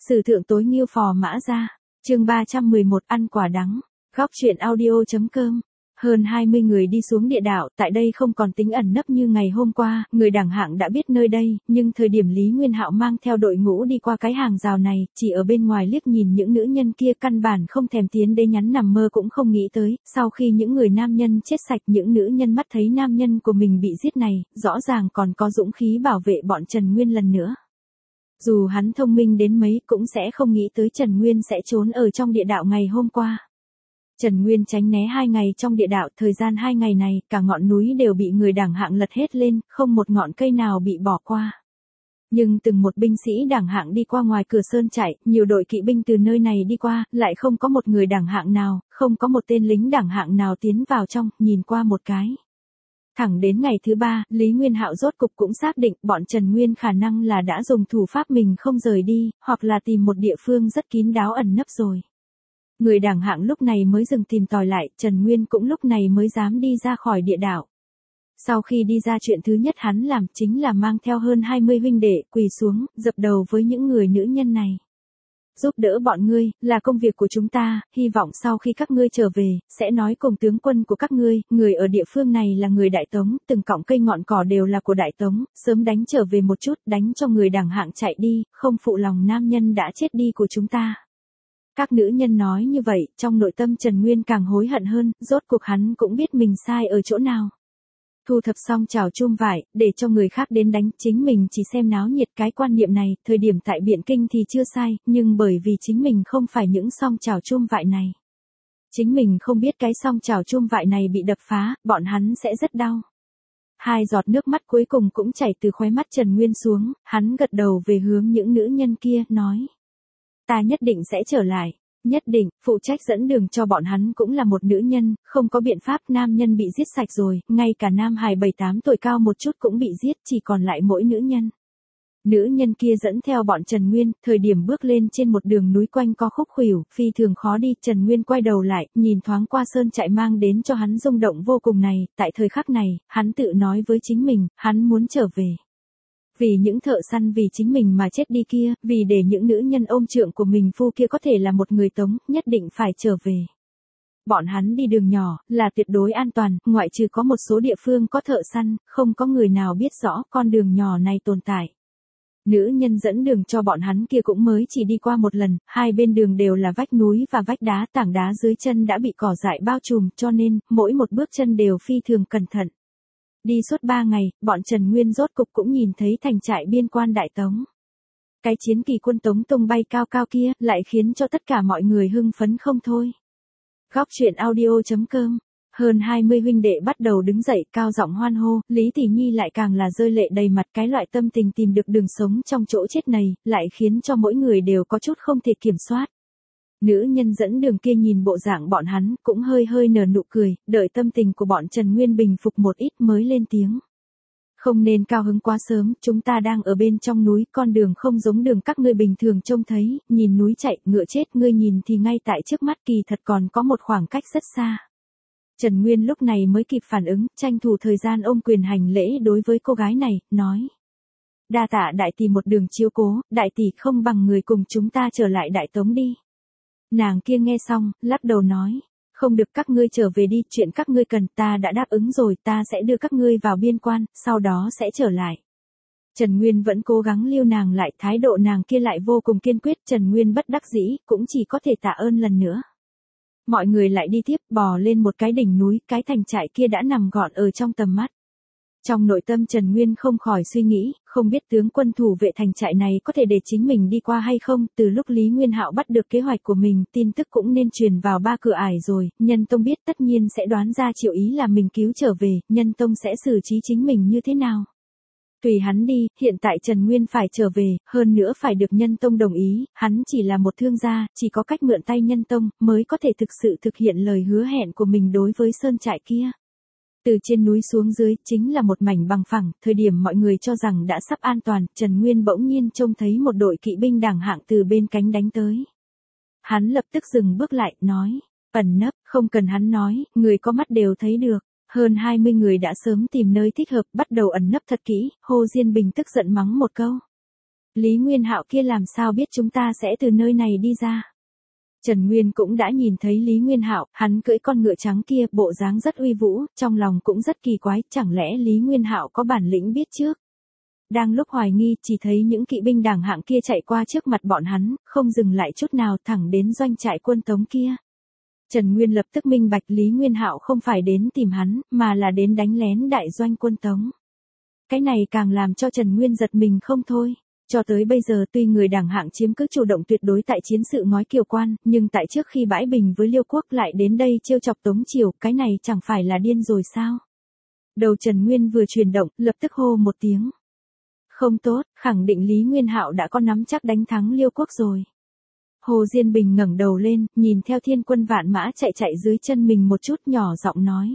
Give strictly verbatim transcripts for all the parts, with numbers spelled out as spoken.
Sử thượng tối nghiêu phò mã ra. Chương ba trăm mười một ăn quả đắng. Góc truyện audio.com. Hơn hai mươi người đi xuống địa đạo, tại đây không còn tính ẩn nấp như ngày hôm qua, người đẳng hạng đã biết nơi đây, nhưng thời điểm Lý Nguyên Hạo mang theo đội ngũ đi qua cái hàng rào này, chỉ ở bên ngoài liếc nhìn những nữ nhân kia căn bản không thèm tiến đến nhắn nằm mơ cũng không nghĩ tới, sau khi những người nam nhân chết sạch những nữ nhân mắt thấy nam nhân của mình bị giết này, rõ ràng còn có dũng khí bảo vệ bọn Trần Nguyên lần nữa. Dù hắn thông minh đến mấy cũng sẽ không nghĩ tới Trần Nguyên sẽ trốn ở trong địa đạo ngày hôm qua. Trần Nguyên tránh né hai ngày trong địa đạo, thời gian hai ngày này, cả ngọn núi đều bị người đẳng hạng lật hết lên, không một ngọn cây nào bị bỏ qua. Nhưng từng một binh sĩ đẳng hạng đi qua ngoài cửa sơn trại, nhiều đội kỵ binh từ nơi này đi qua, lại không có một người đẳng hạng nào, không có một tên lính đẳng hạng nào tiến vào trong, nhìn qua một cái. Thẳng đến ngày thứ ba, Lý Nguyên Hạo rốt cục cũng xác định bọn Trần Nguyên khả năng là đã dùng thủ pháp mình không rời đi, hoặc là tìm một địa phương rất kín đáo ẩn nấp rồi. Người đẳng hạng lúc này mới dừng tìm tòi lại, Trần Nguyên cũng lúc này mới dám đi ra khỏi địa đạo. Sau khi đi ra, chuyện thứ nhất hắn làm chính là mang theo hơn hai mươi huynh đệ quỳ xuống, dập đầu với những người nữ nhân này. Giúp đỡ bọn ngươi, là công việc của chúng ta, hy vọng sau khi các ngươi trở về, sẽ nói cùng tướng quân của các ngươi, người ở địa phương này là người Đại Tống, từng cọng cây ngọn cỏ đều là của Đại Tống, sớm đánh trở về một chút, đánh cho người đẳng hạng chạy đi, không phụ lòng nam nhân đã chết đi của chúng ta. Các nữ nhân nói như vậy, trong nội tâm Trần Nguyên càng hối hận hơn, rốt cuộc hắn cũng biết mình sai ở chỗ nào. Thu thập xong chảo chum vải, để cho người khác đến đánh, chính mình chỉ xem náo nhiệt. Cái quan niệm này, thời điểm tại Biện Kinh thì chưa sai, nhưng bởi vì chính mình không phải những song chảo chum vải này. Chính mình không biết cái song chảo chum vải này bị đập phá, bọn hắn sẽ rất đau. Hai giọt nước mắt cuối cùng cũng chảy từ khóe mắt Trần Nguyên xuống, hắn gật đầu về hướng những nữ nhân kia, nói. Ta nhất định sẽ trở lại. Nhất định, phụ trách dẫn đường cho bọn hắn cũng là một nữ nhân, không có biện pháp, nam nhân bị giết sạch rồi, ngay cả nam hài bảy tám tuổi cao một chút cũng bị giết, chỉ còn lại mỗi nữ nhân. Nữ nhân kia dẫn theo bọn Trần Nguyên, thời điểm bước lên trên một đường núi quanh co khúc khuỷu, phi thường khó đi, Trần Nguyên quay đầu lại, nhìn thoáng qua sơn trại mang đến cho hắn rung động vô cùng này, tại thời khắc này, hắn tự nói với chính mình, hắn muốn trở về. Vì những thợ săn vì chính mình mà chết đi kia, vì để những nữ nhân ôm trượng của mình phu kia có thể là một người Tống, nhất định phải trở về. Bọn hắn đi đường nhỏ, là tuyệt đối an toàn, ngoại trừ có một số địa phương có thợ săn, không có người nào biết rõ con đường nhỏ này tồn tại. Nữ nhân dẫn đường cho bọn hắn kia cũng mới chỉ đi qua một lần, hai bên đường đều là vách núi và vách đá, tảng đá dưới chân đã bị cỏ dại bao trùm, cho nên, mỗi một bước chân đều phi thường cẩn thận. Đi suốt ba ngày, bọn Trần Nguyên rốt cục cũng nhìn thấy thành trại biên quan Đại Tống. Cái chiến kỳ quân Tống tung bay cao cao kia, lại khiến cho tất cả mọi người hưng phấn không thôi. Góc truyện audio.com. Hơn hai mươi huynh đệ bắt đầu đứng dậy, cao giọng hoan hô, Lý Tỷ Nhi lại càng là rơi lệ đầy mặt, cái loại tâm tình tìm được đường sống trong chỗ chết này, lại khiến cho mỗi người đều có chút không thể kiểm soát. Nữ nhân dẫn đường kia nhìn bộ dạng bọn hắn, cũng hơi hơi nở nụ cười, đợi tâm tình của bọn Trần Nguyên bình phục một ít mới lên tiếng. Không nên cao hứng quá sớm, chúng ta đang ở bên trong núi, con đường không giống đường các ngươi bình thường trông thấy, nhìn núi chạy, ngựa chết, ngươi nhìn thì ngay tại trước mắt, kỳ thật còn có một khoảng cách rất xa. Trần Nguyên lúc này mới kịp phản ứng, tranh thủ thời gian ôm quyền hành lễ đối với cô gái này, nói. Đa tạ đại tỷ một đường chiếu cố, đại tỷ không bằng người cùng chúng ta trở lại Đại Tống đi. Nàng kia nghe xong, lắc đầu nói, không được, các ngươi trở về đi, chuyện các ngươi cần ta đã đáp ứng rồi, ta sẽ đưa các ngươi vào biên quan, sau đó sẽ trở lại. Trần Nguyên vẫn cố gắng lưu nàng lại, thái độ nàng kia lại vô cùng kiên quyết, Trần Nguyên bất đắc dĩ, cũng chỉ có thể tạ ơn lần nữa. Mọi người lại đi tiếp, bò lên một cái đỉnh núi, cái thành trại kia đã nằm gọn ở trong tầm mắt. Trong nội tâm Trần Nguyên không khỏi suy nghĩ, không biết tướng quân thủ vệ thành trại này có thể để chính mình đi qua hay không, từ lúc Lý Nguyên Hạo bắt được kế hoạch của mình, tin tức cũng nên truyền vào ba cửa ải rồi, Nhân Tông biết tất nhiên sẽ đoán ra Triệu Ý là mình cứu trở về, Nhân Tông sẽ xử trí chính mình như thế nào. Tùy hắn đi, hiện tại Trần Nguyên phải trở về, hơn nữa phải được Nhân Tông đồng ý, hắn chỉ là một thương gia, chỉ có cách mượn tay Nhân Tông, mới có thể thực sự thực hiện lời hứa hẹn của mình đối với sơn trại kia. Từ trên núi xuống dưới, chính là một mảnh bằng phẳng, thời điểm mọi người cho rằng đã sắp an toàn, Trần Nguyên bỗng nhiên trông thấy một đội kỵ binh đẳng hạng từ bên cánh đánh tới. Hắn lập tức dừng bước lại, nói, ẩn nấp, không cần hắn nói, người có mắt đều thấy được. Hơn hai mươi người đã sớm tìm nơi thích hợp, bắt đầu ẩn nấp thật kỹ, Hồ Diên Bình tức giận mắng một câu. Lý Nguyên Hạo kia làm sao biết chúng ta sẽ từ nơi này đi ra? Trần Nguyên cũng đã nhìn thấy Lý Nguyên Hạo, hắn cưỡi con ngựa trắng kia, bộ dáng rất uy vũ, trong lòng cũng rất kỳ quái, chẳng lẽ Lý Nguyên Hạo có bản lĩnh biết trước? Đang lúc hoài nghi, chỉ thấy những kỵ binh đẳng hạng kia chạy qua trước mặt bọn hắn, không dừng lại chút nào, thẳng đến doanh trại quân Tống kia. Trần Nguyên lập tức minh bạch Lý Nguyên Hạo không phải đến tìm hắn, mà là đến đánh lén đại doanh quân Tống. Cái này càng làm cho Trần Nguyên giật mình không thôi. Cho tới bây giờ tuy người đẳng hạng chiếm cứ chủ động tuyệt đối tại chiến sự ngói Kiều Quan, nhưng tại trước khi bãi bình với Liêu Quốc lại đến đây trêu chọc Tống Triều, cái này chẳng phải là điên rồi sao? Đầu Trần Nguyên vừa chuyển động, lập tức hô một tiếng. Không tốt, khẳng định Lý Nguyên Hạo đã có nắm chắc đánh thắng Liêu Quốc rồi. Hồ Diên Bình ngẩng đầu lên, nhìn theo thiên quân vạn mã chạy chạy dưới chân mình một chút, nhỏ giọng nói.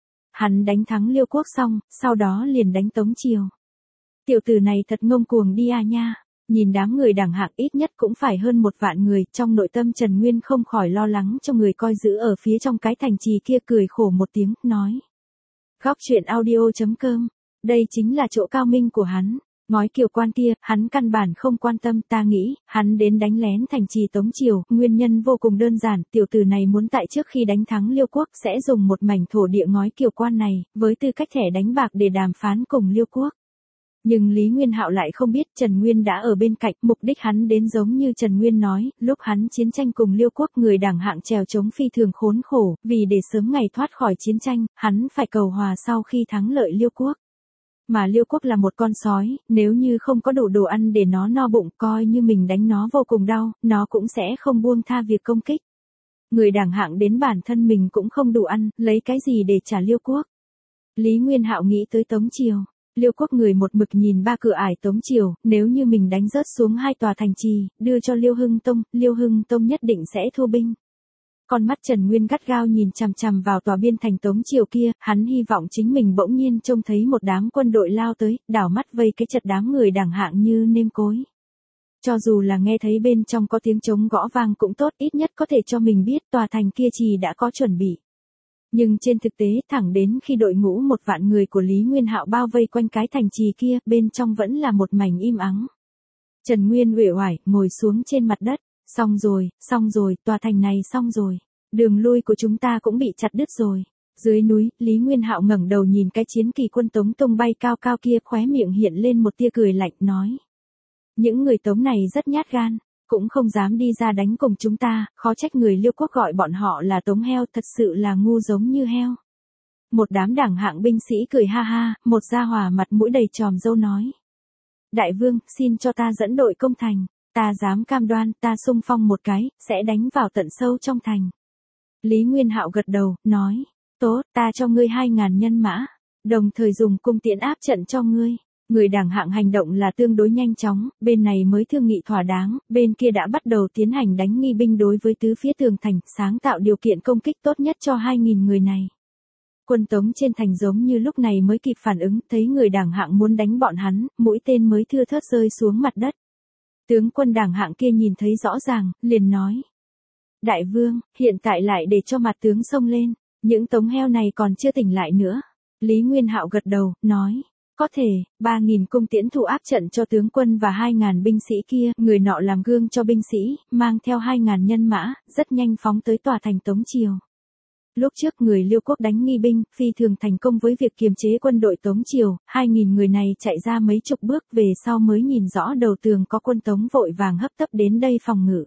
Hắn đánh thắng Liêu Quốc xong, sau đó liền đánh Tống Triều. Tiểu tử này thật ngông cuồng đi à nha. Nhìn đám người đẳng hạng ít nhất cũng phải hơn một vạn người, trong nội tâm Trần Nguyên không khỏi lo lắng cho người coi giữ ở phía trong cái thành trì kia, cười khổ một tiếng, nói. Góc truyện audio chấm com, đây chính là chỗ cao minh của hắn. Ngói Kiều Quan kia, hắn căn bản không quan tâm, ta nghĩ, hắn đến đánh lén thành trì Tống Triều, nguyên nhân vô cùng đơn giản, tiểu tử này muốn tại trước khi đánh thắng Liêu Quốc sẽ dùng một mảnh thổ địa Ngói Kiều Quan này, với tư cách thẻ đánh bạc để đàm phán cùng Liêu Quốc. Nhưng Lý Nguyên Hạo lại không biết Trần Nguyên đã ở bên cạnh, mục đích hắn đến giống như Trần Nguyên nói, lúc hắn chiến tranh cùng Liêu Quốc người đẳng hạng trèo chống phi thường khốn khổ, vì để sớm ngày thoát khỏi chiến tranh, hắn phải cầu hòa sau khi thắng lợi Liêu Quốc. Mà Liêu Quốc là một con sói, nếu như không có đủ đồ ăn để nó no bụng, coi như mình đánh nó vô cùng đau, nó cũng sẽ không buông tha việc công kích. Người đẳng hạng đến bản thân mình cũng không đủ ăn, lấy cái gì để trả Liêu Quốc? Lý Nguyên Hạo nghĩ tới Tống Triều. Liêu Quốc người một mực nhìn ba cửa ải Tống Triều, nếu như mình đánh rớt xuống hai tòa thành trì, đưa cho Liêu Hưng Tông, Liêu Hưng Tông nhất định sẽ thu binh. Con mắt Trần Nguyên gắt gao nhìn chằm chằm vào tòa biên thành Tống Triều kia, hắn hy vọng chính mình bỗng nhiên trông thấy một đám quân đội lao tới, đảo mắt vây cái chật đám người đẳng hạng như nêm cối. Cho dù là nghe thấy bên trong có tiếng trống gõ vang cũng tốt, ít nhất có thể cho mình biết tòa thành kia trì đã có chuẩn bị. Nhưng trên thực tế, thẳng đến khi đội ngũ một vạn người của Lý Nguyên Hạo bao vây quanh cái thành trì kia, bên trong vẫn là một mảnh im ắng. Trần Nguyên uể oải, ngồi xuống trên mặt đất. Xong rồi, xong rồi, tòa thành này xong rồi. Đường lui của chúng ta cũng bị chặt đứt rồi. Dưới núi, Lý Nguyên Hạo ngẩng đầu nhìn cái chiến kỳ quân Tống tung bay cao cao kia, khóe miệng hiện lên một tia cười lạnh, nói. Những người Tống này rất nhát gan, cũng không dám đi ra đánh cùng chúng ta, khó trách người Liêu Quốc gọi bọn họ là Tống heo, thật sự là ngu giống như heo. Một đám đẳng hạng binh sĩ cười ha ha, một gia hỏa mặt mũi đầy tròm râu nói. Đại vương, xin cho ta dẫn đội công thành. Ta dám cam đoan, ta xung phong một cái, sẽ đánh vào tận sâu trong thành. Lý Nguyên Hạo gật đầu, nói, tốt, ta cho ngươi hai ngàn nhân mã, đồng thời dùng cung tiễn áp trận cho ngươi. Người đẳng hạng hành động là tương đối nhanh chóng, bên này mới thương nghị thỏa đáng, bên kia đã bắt đầu tiến hành đánh nghi binh đối với tứ phía tường thành, sáng tạo điều kiện công kích tốt nhất cho hai nghìn người này. Quân Tống trên thành giống như lúc này mới kịp phản ứng, thấy người đẳng hạng muốn đánh bọn hắn, mũi tên mới thưa thớt rơi xuống mặt đất. Tướng quân đẳng hạng kia nhìn thấy rõ ràng, liền nói. Đại vương, hiện tại lại để cho mặt tướng xông lên, những tống heo này còn chưa tỉnh lại nữa. Lý Nguyên Hạo gật đầu, nói. Có thể, ba nghìn cung tiễn thủ áp trận cho tướng quân và hai ngàn binh sĩ kia, người nọ làm gương cho binh sĩ, mang theo hai ngàn nhân mã, rất nhanh phóng tới tòa thành Tống Triều. Lúc trước người Liêu Quốc đánh nghi binh, phi thường thành công với việc kiềm chế quân đội Tống Triều, hai nghìn người này chạy ra mấy chục bước về sau mới nhìn rõ đầu tường có quân Tống vội vàng hấp tấp đến đây phòng ngự.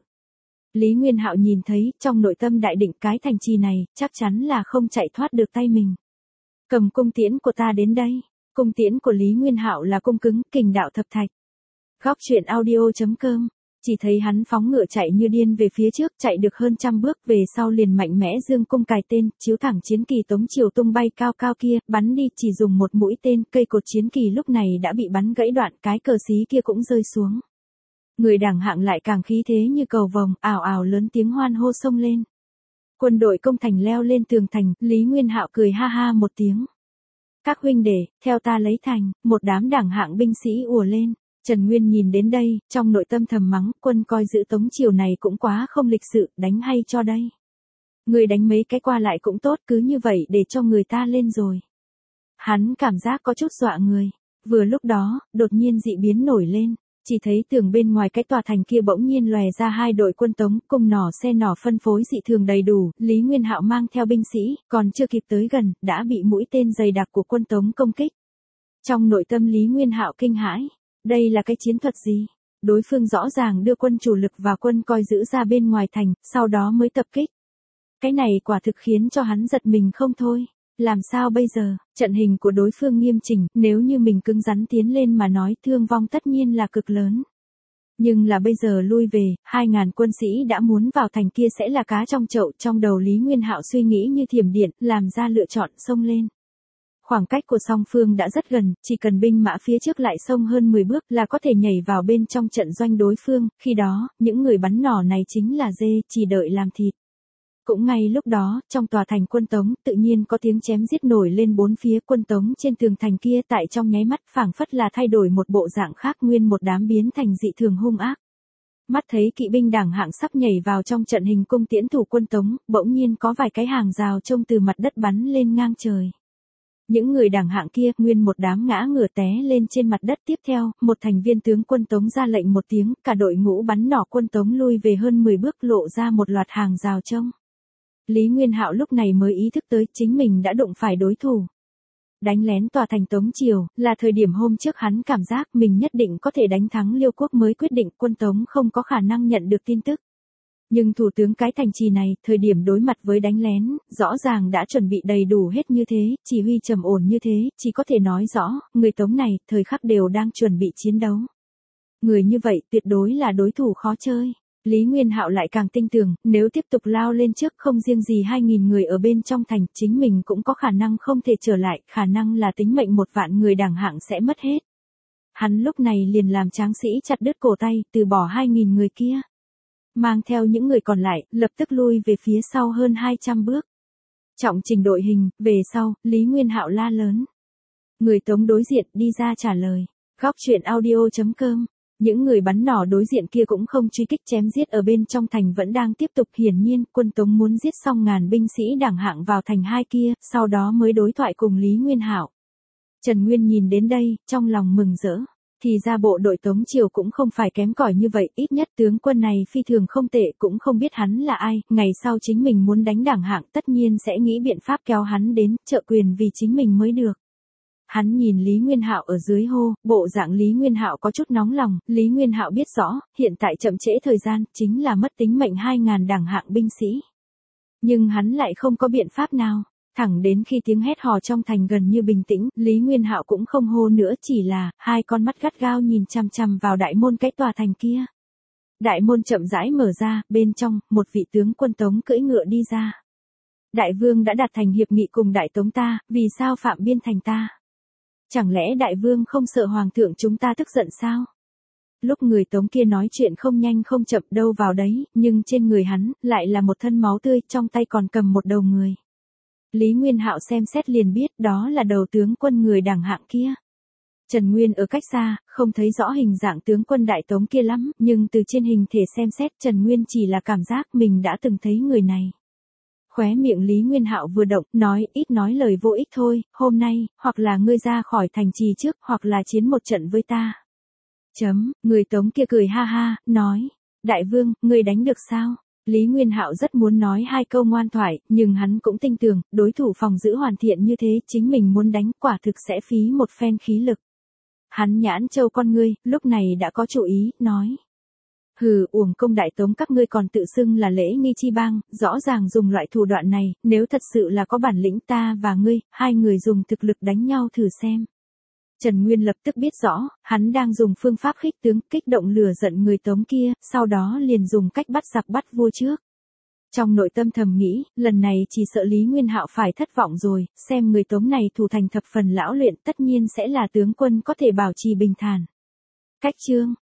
Lý Nguyên Hạo nhìn thấy, trong nội tâm đại định cái thành trì này, chắc chắn là không chạy thoát được tay mình. Cầm cung tiễn của ta đến đây. Cung tiễn của Lý Nguyên Hạo là cung cứng, kình đạo thập thạch. Góc truyện audio chấm com. Chỉ thấy hắn phóng ngựa chạy như điên về phía trước, chạy được hơn trăm bước về sau liền mạnh mẽ dương cung cài tên, chiếu thẳng chiến kỳ Tống Triều tung bay cao cao kia, bắn đi chỉ dùng một mũi tên, cây cột chiến kỳ lúc này đã bị bắn gãy đoạn, cái cờ xí kia cũng rơi xuống. Người đẳng hạng lại càng khí thế như cầu vồng, ào ào lớn tiếng hoan hô xông lên. Quân đội công thành leo lên tường thành, Lý Nguyên Hạo cười ha ha một tiếng. Các huynh đệ, theo ta lấy thành, một đám đẳng hạng binh sĩ ùa lên. Trần Nguyên nhìn đến đây, trong nội tâm thầm mắng, quân coi giữ Tống Triều này cũng quá không lịch sự, đánh hay cho đây. Người đánh mấy cái qua lại cũng tốt, cứ như vậy để cho người ta lên rồi. Hắn cảm giác có chút dọa người. Vừa lúc đó, đột nhiên dị biến nổi lên. chỉ thấy tường bên ngoài cái tòa thành kia bỗng nhiên lòe ra hai đội quân Tống, cung nỏ xe nỏ phân phối dị thường đầy đủ, Lý Nguyên Hạo mang theo binh sĩ, còn chưa kịp tới gần, đã bị mũi tên dày đặc của quân Tống công kích. Trong nội tâm Lý Nguyên Hạo kinh hãi, đây là cái chiến thuật gì? Đối phương rõ ràng đưa quân chủ lực và quân coi giữ ra bên ngoài thành, sau đó mới tập kích. Cái này quả thực khiến cho hắn giật mình không thôi. Làm sao bây giờ, trận hình của đối phương nghiêm chỉnh, nếu như mình cứng rắn tiến lên mà nói thương vong tất nhiên là cực lớn. Nhưng là bây giờ lui về, hai ngàn quân sĩ đã muốn vào thành kia sẽ là cá trong chậu, trong đầu Lý Nguyên Hạo suy nghĩ như thiểm điện, làm ra lựa chọn xông lên. Khoảng cách của song phương đã rất gần, chỉ cần binh mã phía trước lại xông hơn mười bước là có thể nhảy vào bên trong trận doanh đối phương, khi đó, những người bắn nỏ này chính là dê, chỉ đợi làm thịt. Cũng ngay lúc đó, trong tòa thành quân Tống, tự nhiên có tiếng chém giết nổi lên bốn phía quân Tống trên tường thành kia tại trong nháy mắt phảng phất là thay đổi một bộ dạng khác nguyên một đám biến thành dị thường hung ác. Mắt thấy kỵ binh đẳng hạng sắp nhảy vào trong trận hình cung tiễn thủ quân Tống, bỗng nhiên có vài cái hàng rào trông từ mặt đất bắn lên ngang trời. Những người đẳng hạng kia nguyên một đám ngã ngửa té lên trên mặt đất tiếp theo, một thành viên tướng quân Tống ra lệnh một tiếng, cả đội ngũ bắn nỏ quân Tống lui về hơn mười bước lộ ra một loạt hàng rào trông. Lý Nguyên Hạo lúc này mới ý thức tới chính mình đã đụng phải đối thủ. Đánh lén tòa thành Tống Triều, là thời điểm hôm trước hắn cảm giác mình nhất định có thể đánh thắng Liêu Quốc mới quyết định quân Tống không có khả năng nhận được tin tức. Nhưng thủ tướng cái thành trì này, thời điểm đối mặt với đánh lén, rõ ràng đã chuẩn bị đầy đủ hết như thế, chỉ huy trầm ổn như thế, chỉ có thể nói rõ, người Tống này, thời khắc đều đang chuẩn bị chiến đấu. Người như vậy tuyệt đối là đối thủ khó chơi. Lý Nguyên Hạo lại càng tin tưởng, nếu tiếp tục lao lên trước không riêng gì hai nghìn người ở bên trong thành, chính mình cũng có khả năng không thể trở lại, khả năng là tính mệnh một vạn người đẳng hạng sẽ mất hết. Hắn lúc này liền làm tráng sĩ chặt đứt cổ tay, từ bỏ hai nghìn người kia. Mang theo những người còn lại, lập tức lui về phía sau hơn hai trăm bước. Trọng trình đội hình, về sau, Lý Nguyên Hạo la lớn. Người Tống đối diện đi ra trả lời. Góc truyện audio chấm com. Những người bắn nỏ đối diện kia cũng không truy kích chém giết ở bên trong thành vẫn đang tiếp tục, hiển nhiên quân Tống muốn giết xong ngàn binh sĩ đẳng hạng vào thành hai kia, sau đó mới đối thoại cùng Lý Nguyên Hạo. Trần Nguyên nhìn đến đây, trong lòng mừng rỡ. Thì ra bộ đội Tống Triều cũng không phải kém cỏi như vậy, ít nhất tướng quân này phi thường không tệ, cũng không biết hắn là ai, ngày sau chính mình muốn đánh đẳng hạng tất nhiên sẽ nghĩ biện pháp kéo hắn đến, trợ quyền vì chính mình mới được. Hắn nhìn Lý Nguyên Hạo ở dưới hô, bộ dạng Lý Nguyên Hạo có chút nóng lòng, Lý Nguyên Hạo biết rõ, hiện tại chậm trễ thời gian, chính là mất tính mệnh hai ngàn đẳng hạng binh sĩ. Nhưng hắn lại không có biện pháp nào. Thẳng đến khi tiếng hét hò trong thành gần như bình tĩnh, Lý Nguyên Hạo cũng không hô nữa, chỉ là, hai con mắt gắt gao nhìn chằm chằm vào đại môn cái tòa thành kia. Đại môn chậm rãi mở ra, bên trong, một vị tướng quân Tống cưỡi ngựa đi ra. Đại vương đã đạt thành hiệp nghị cùng đại Tống ta, vì sao phạm biên thành ta? Chẳng lẽ đại vương không sợ hoàng thượng chúng ta tức giận sao? Lúc người Tống kia nói chuyện không nhanh không chậm đâu vào đấy, nhưng trên người hắn, lại là một thân máu tươi, trong tay còn cầm một đầu người. Lý Nguyên Hạo xem xét liền biết đó là đầu tướng quân người đẳng hạng kia. Trần Nguyên ở cách xa, không thấy rõ hình dạng tướng quân đại Tống kia lắm, nhưng từ trên hình thể xem xét Trần Nguyên chỉ là cảm giác mình đã từng thấy người này. Khóe miệng Lý Nguyên Hạo vừa động, nói ít nói lời vô ích thôi, hôm nay, hoặc là ngươi ra khỏi thành trì trước, hoặc là chiến một trận với ta. Chấm, người Tống kia cười ha ha, nói, đại vương, ngươi đánh được sao? Lý Nguyên Hạo rất muốn nói hai câu ngoan thoại, nhưng hắn cũng tin tưởng, đối thủ phòng giữ hoàn thiện như thế, chính mình muốn đánh quả thực sẽ phí một phen khí lực. Hắn nhãn châu con ngươi, lúc này đã có chủ ý, nói. Hừ, uổng công đại Tống các ngươi còn tự xưng là lễ nghi chi bang, rõ ràng dùng loại thủ đoạn này, nếu thật sự là có bản lĩnh ta và ngươi, hai người dùng thực lực đánh nhau thử xem. Trần Nguyên lập tức biết rõ, hắn đang dùng phương pháp khích tướng, kích động lửa giận người Tống kia, sau đó liền dùng cách bắt giặc bắt vua trước. Trong nội tâm thầm nghĩ, lần này chỉ sợ Lý Nguyên Hạo phải thất vọng rồi, xem người Tống này thủ thành thập phần lão luyện tất nhiên sẽ là tướng quân có thể bảo trì bình thản. Cách chương